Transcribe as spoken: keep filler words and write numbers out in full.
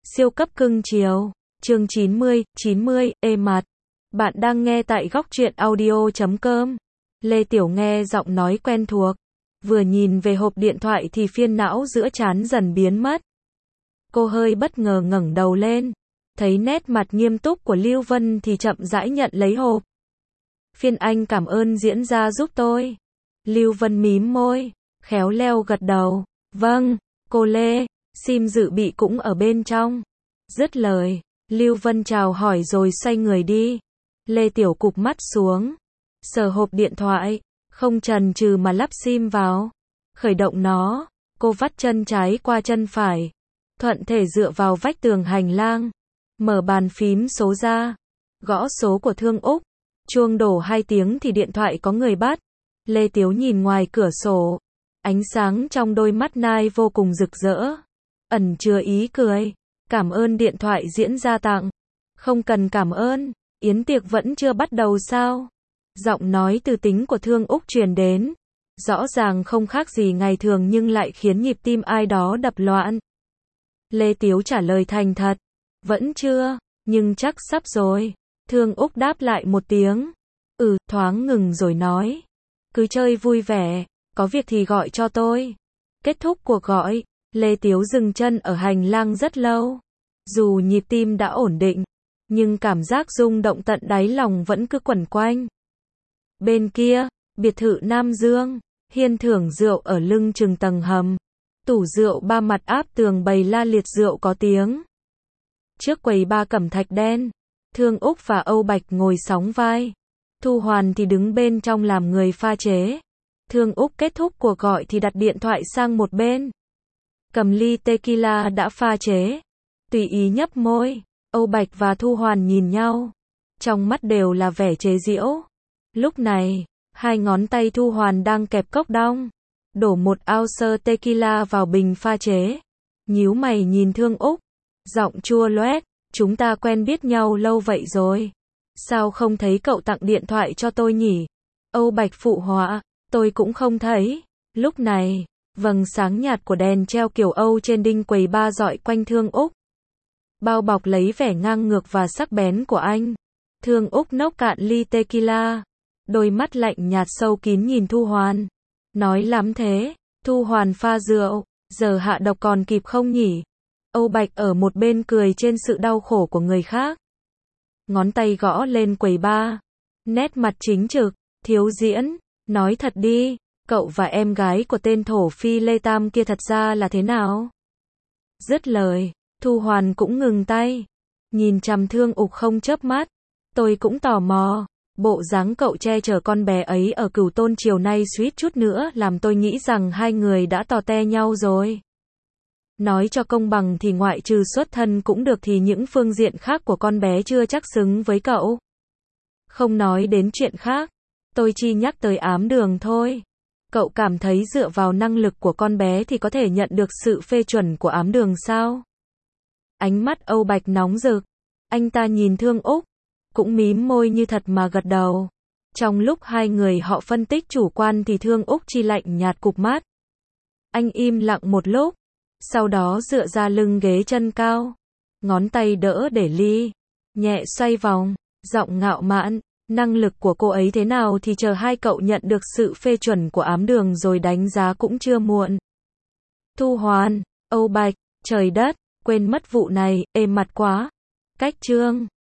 Siêu cấp cưng chiều. Chương chín mươi, chín mươi, ê mặt. Bạn đang nghe tại góc truyện audio chấm com. Lê Tiểu nghe giọng nói quen thuộc. Vừa nhìn về hộp điện thoại thì phiên não giữa trán dần biến mất. Cô hơi bất ngờ ngẩng đầu lên. Thấy nét mặt nghiêm túc của Lưu Vân thì chậm rãi nhận lấy hộp. Phiên anh cảm ơn diễn ra giúp tôi. Lưu Vân mím môi, khéo léo gật đầu. Vâng, cô Lê, sim dự bị cũng ở bên trong. Dứt lời, Lưu Vân chào hỏi rồi xoay người đi. Lê Tiểu cụp mắt xuống, sờ hộp điện thoại, không chần chừ mà lắp sim vào. Khởi động nó, cô vắt chân trái qua chân phải, thuận thể dựa vào vách tường hành lang. Mở bàn phím số ra, gõ số của Thương Úc. Chuông đổ hai tiếng thì điện thoại có người bắt. Lê Tiếu nhìn ngoài cửa sổ, ánh sáng trong đôi mắt nai vô cùng rực rỡ, ẩn chứa ý cười. Cảm ơn điện thoại diễn ra tặng. Không cần cảm ơn, yến tiệc vẫn chưa bắt đầu sao? Giọng nói từ tính của Thương Úc truyền đến, rõ ràng không khác gì ngày thường nhưng lại khiến nhịp tim ai đó đập loạn. Lê Tiếu trả lời thành thật, vẫn chưa, nhưng chắc sắp rồi. Thương Úc đáp lại một tiếng, ừ, thoáng ngừng rồi nói, cứ chơi vui vẻ, có việc thì gọi cho tôi. Kết thúc cuộc gọi, Lê Tiếu dừng chân ở hành lang rất lâu. Dù nhịp tim đã ổn định, nhưng cảm giác rung động tận đáy lòng vẫn cứ quẩn quanh. Bên kia, biệt thự Nam Dương, hiên thưởng rượu ở lưng chừng tầng hầm. Tủ rượu ba mặt áp tường bày la liệt rượu có tiếng. Trước quầy ba cẩm thạch đen, Thương Úc và Âu Bạch ngồi sóng vai. Thu Hoàn thì đứng bên trong làm người pha chế. Thương Úc kết thúc cuộc gọi thì đặt điện thoại sang một bên. Cầm ly tequila đã pha chế, tùy ý nhấp môi. Âu Bạch và Thu Hoàn nhìn nhau, trong mắt đều là vẻ chế giễu. Lúc này, hai ngón tay Thu Hoàn đang kẹp cốc đong, đổ một ounce tequila vào bình pha chế. Nhíu mày nhìn Thương Úc, giọng chua loét, chúng ta quen biết nhau lâu vậy rồi, sao không thấy cậu tặng điện thoại cho tôi nhỉ? Âu Bạch phụ họa, tôi cũng không thấy. Lúc này, vầng sáng nhạt của đèn treo kiểu Âu trên đinh quầy ba dọi quanh Thương Úc, bao bọc lấy vẻ ngang ngược và sắc bén của anh. Thương Úc nốc cạn ly tequila, đôi mắt lạnh nhạt sâu kín nhìn Thu Hoàn. Nói lắm thế, Thu Hoàn pha rượu, giờ hạ độc còn kịp không nhỉ? Âu Bạch ở một bên cười trên sự đau khổ của người khác. Ngón tay gõ lên quầy ba, nét mặt chính trực, thiếu diễn, nói thật đi, cậu và em gái của tên thổ phi Lê Tam kia thật ra là thế nào? Dứt lời, Thu Hoàn cũng ngừng tay, nhìn chằm Thương Úc không chớp mắt. Tôi cũng tò mò, bộ dáng cậu che chở con bé ấy ở Cửu Tôn chiều nay suýt chút nữa làm tôi nghĩ rằng hai người đã tò te nhau rồi. Nói cho công bằng thì ngoại trừ xuất thân cũng được thì những phương diện khác của con bé chưa chắc xứng với cậu. Không nói đến chuyện khác, tôi chỉ nhắc tới ám đường thôi. Cậu cảm thấy dựa vào năng lực của con bé thì có thể nhận được sự phê chuẩn của ám đường sao? Ánh mắt Âu Bạch nóng rực, anh ta nhìn Thương Úc, cũng mím môi như thật mà gật đầu. Trong lúc hai người họ phân tích chủ quan thì Thương Úc chỉ lạnh nhạt cụp mắt. Anh im lặng một lúc, sau đó dựa ra lưng ghế chân cao, ngón tay đỡ để ly, nhẹ xoay vòng, giọng ngạo mạn, năng lực của cô ấy thế nào thì chờ hai cậu nhận được sự phê chuẩn của ám đường rồi đánh giá cũng chưa muộn. Thu Hoàn, Âu Bạch, trời đất, quên mất vụ này, êm mặt quá. Cách chương